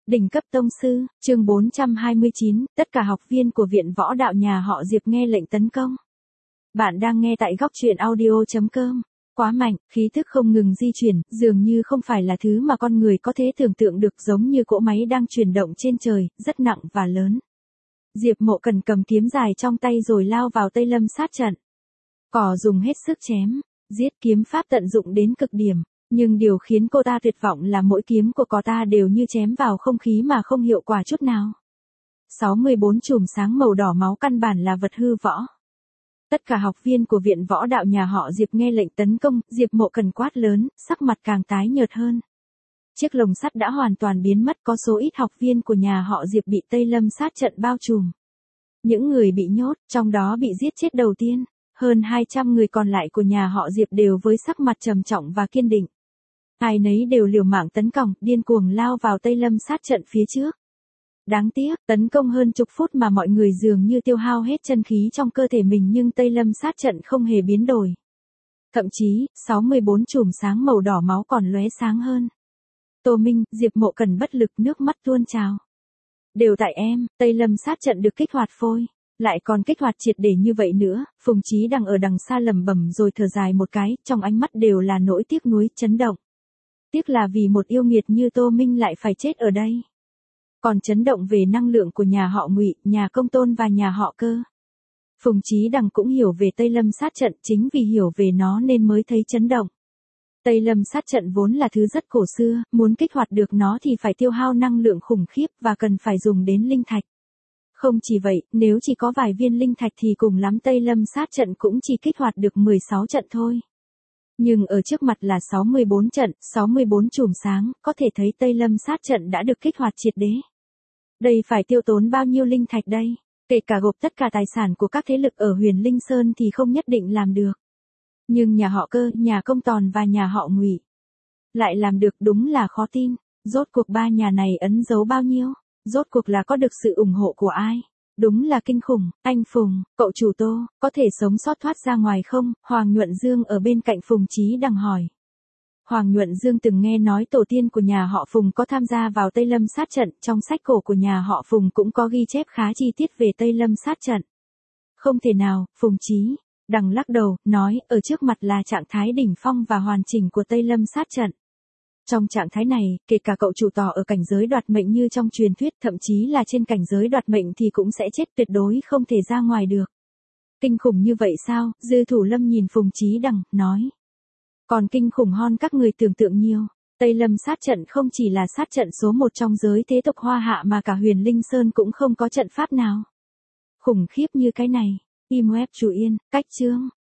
Đỉnh cấp tông sư, chương 429, tất cả học viên của Viện Võ Đạo nhà họ Diệp nghe lệnh tấn công. Bạn đang nghe tại góc truyện audio.com. Quá mạnh, khí thức không ngừng di chuyển, dường như không phải là thứ mà con người có thể tưởng tượng được, giống như cỗ máy đang chuyển động trên trời, rất nặng và lớn. Diệp Mộ Cần cầm kiếm dài trong tay rồi lao vào Tây Lâm sát trận. Cỏ dùng hết sức chém, giết, kiếm pháp tận dụng đến cực điểm. Nhưng điều khiến cô ta tuyệt vọng là mỗi kiếm của cô ta đều như chém vào không khí mà không hiệu quả chút nào. 64 chùm sáng màu đỏ máu căn bản là vật hư võ. Tất cả học viên của Viện Võ Đạo nhà họ Diệp nghe lệnh tấn công, Diệp Mộ Cần quát lớn, sắc mặt càng tái nhợt hơn. Chiếc lồng sắt đã hoàn toàn biến mất, có số ít học viên của nhà họ Diệp bị Tây Lâm sát trận bao trùm. Những người bị nhốt, trong đó bị giết chết đầu tiên, hơn 200 người còn lại của nhà họ Diệp đều với sắc mặt trầm trọng và kiên định. Ai nấy đều liều mạng tấn công, điên cuồng lao vào Tây Lâm sát trận phía trước. Đáng tiếc, tấn công hơn chục phút mà mọi người dường như tiêu hao hết chân khí trong cơ thể mình, nhưng Tây Lâm sát trận không hề biến đổi. Thậm chí, 64 chùm sáng màu đỏ máu còn lóe sáng hơn. Tô Minh, Diệp Mộ Cần bất lực, nước mắt tuôn trào. Đều tại em, Tây Lâm sát trận được kích hoạt phôi. Lại còn kích hoạt triệt để như vậy nữa. Phùng Chí Đằng ở đằng xa lẩm bẩm rồi thở dài một cái, trong ánh mắt đều là nỗi tiếc nuối, chấn động. Tiếc là vì một yêu nghiệt như Tô Minh lại phải chết ở đây. Còn chấn động về năng lượng của nhà họ Ngụy, nhà Công Tôn và nhà họ Cơ. Phùng Chí Đằng cũng hiểu về Tây Lâm sát trận, chính vì hiểu về nó nên mới thấy chấn động. Tây Lâm sát trận vốn là thứ rất cổ xưa, muốn kích hoạt được nó thì phải tiêu hao năng lượng khủng khiếp và cần phải dùng đến linh thạch. Không chỉ vậy, nếu chỉ có vài viên linh thạch thì cùng lắm Tây Lâm sát trận cũng chỉ kích hoạt được 16 trận thôi. Nhưng ở trước mặt là 64 trận, 64 chùm sáng, có thể thấy Tây Lâm sát trận đã được kích hoạt triệt để. Đây phải tiêu tốn bao nhiêu linh thạch đây? Kể cả gộp tất cả tài sản của các thế lực ở Huyền Linh Sơn thì không nhất định làm được. Nhưng nhà họ Cơ, nhà Công Tòn và nhà họ Ngụy lại làm được, đúng là khó tin. Rốt cuộc ba nhà này ẩn giấu bao nhiêu? Rốt cuộc là có được sự ủng hộ của ai? Đúng là kinh khủng. Anh Phùng, cậu chủ Tô, có thể sống sót thoát ra ngoài không? Hoàng Nhuận Dương ở bên cạnh Phùng Chí Đằng hỏi. Hoàng Nhuận Dương từng nghe nói tổ tiên của nhà họ Phùng có tham gia vào Tây Lâm sát trận, trong sách cổ của nhà họ Phùng cũng có ghi chép khá chi tiết về Tây Lâm sát trận. Không thể nào, Phùng Chí Đằng lắc đầu, nói, ở trước mặt là trạng thái đỉnh phong và hoàn chỉnh của Tây Lâm sát trận. Trong trạng thái này, kể cả cậu chủ Tò ở cảnh giới đoạt mệnh như trong truyền thuyết, thậm chí là trên cảnh giới đoạt mệnh thì cũng sẽ chết, tuyệt đối không thể ra ngoài được. Kinh khủng như vậy sao? Dư Thủ Lâm nhìn Phùng Chí Đằng, nói. Còn kinh khủng hơn các người tưởng tượng nhiều. Tây Lâm sát trận không chỉ là sát trận số 1 trong giới thế tộc Hoa Hạ mà cả Huyền Linh Sơn cũng không có trận pháp nào khủng khiếp như cái này. Im web chủ yên, cách chương.